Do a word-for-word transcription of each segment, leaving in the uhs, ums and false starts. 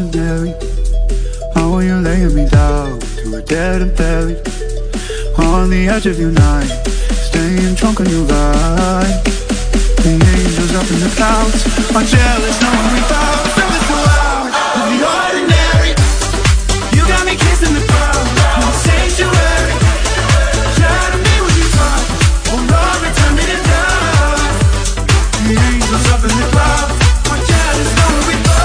ordinary. How are you laying me down to a dead and buried? On the edge of your night, staying drunk on your ride. The angels up in the clouds are jealous, knowing we found something so loud. Of the ordinary, you got me kissing the ground in the sanctuary. Try to be what you thought, oh Lord, return me to dust. The angels up in the clouds are jealous, knowing we found.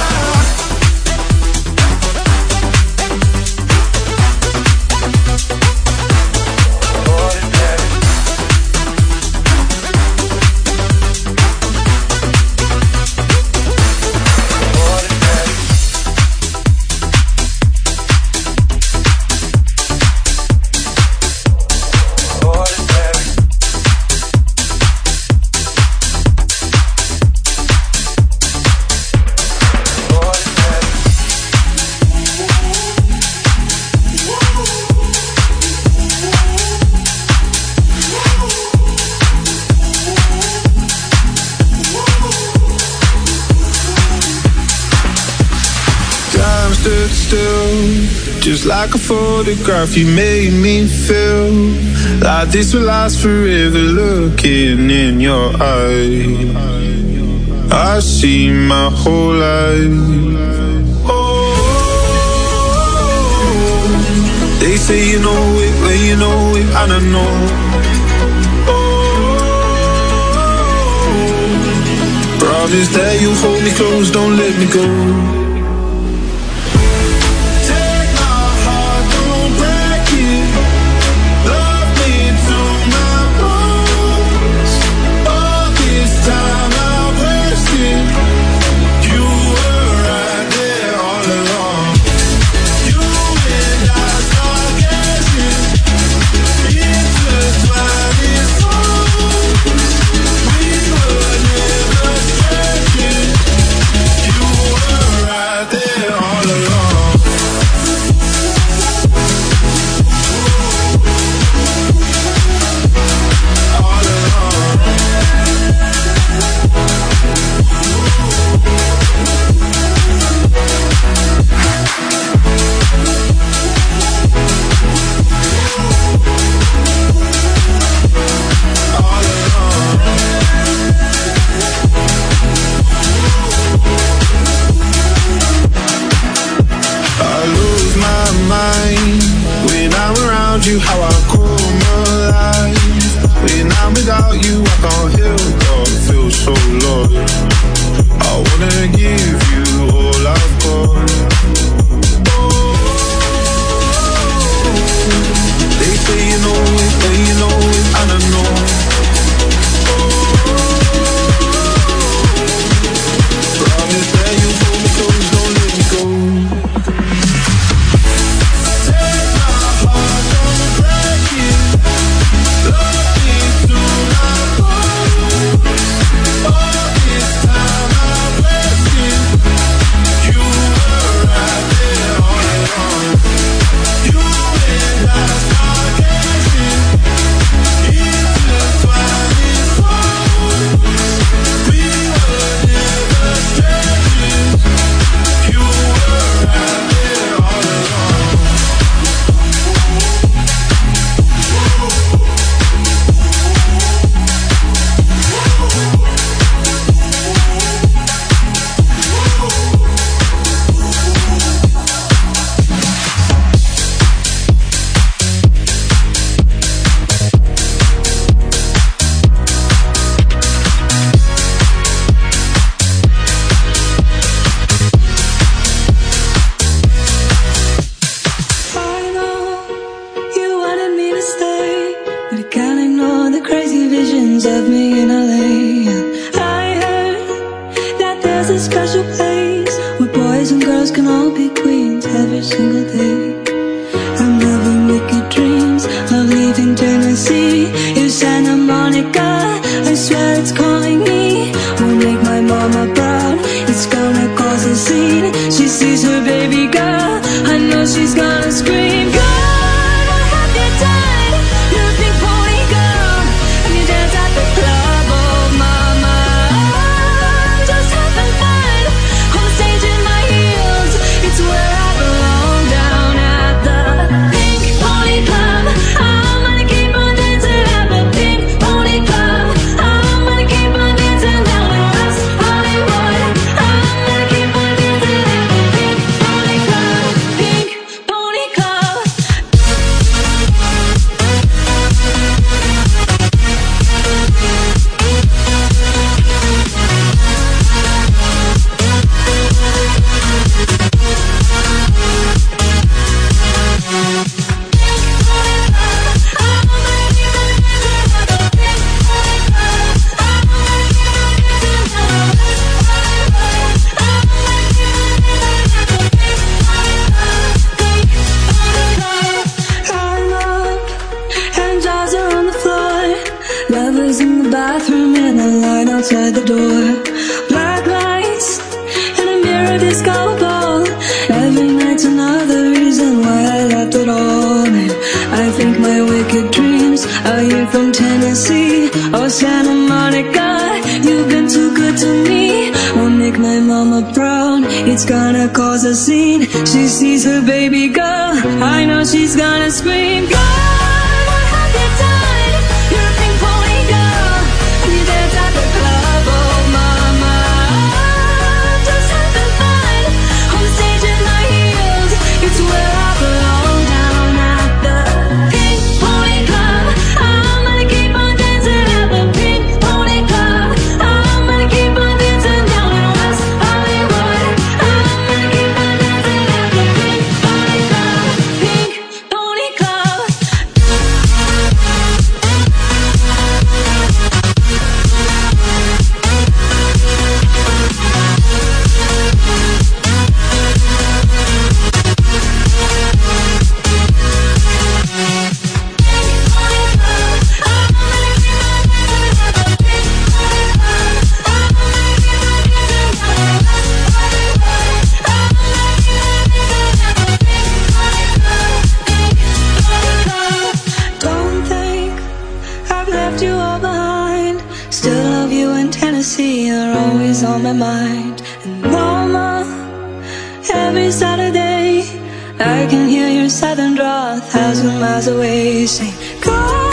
Just like a photograph, you made me feel like this will last forever. Looking in your eyes, I see my whole life. Oh, they say you know it, well you know it, and I know. Oh, promise that you'll hold me close, don't let me go. You how I come alive. When I'm without you, I can't help but feel so lost. I wanna give you all I've got. Oh, they say you know it, but you know it, and I know. Oh, promise that you hold me close, don't let me go. Just having fun on the stage in my heels. my mama proud. It's gonna cause a scene. She sees her baby girl, I know she's gonna scream. God, what have you done? You're a pink pony girl, and you dance at the club. Oh mama, just having fun on the stage in my heels. It's where I belong, down at the Pink Pony Club. I'm gonna keep on dancing at the Pink Pony Club. I'm gonna keep on dancing down in West Hollywood. I'm gonna keep on dancing at the Pink Pony Club. Pink Pony Club. Don't think I've left you all behind. Still love you in Tennessee, you're always on my mind. And mama, every Saturday I can hear your southern drawl a thousand miles away, saying, God.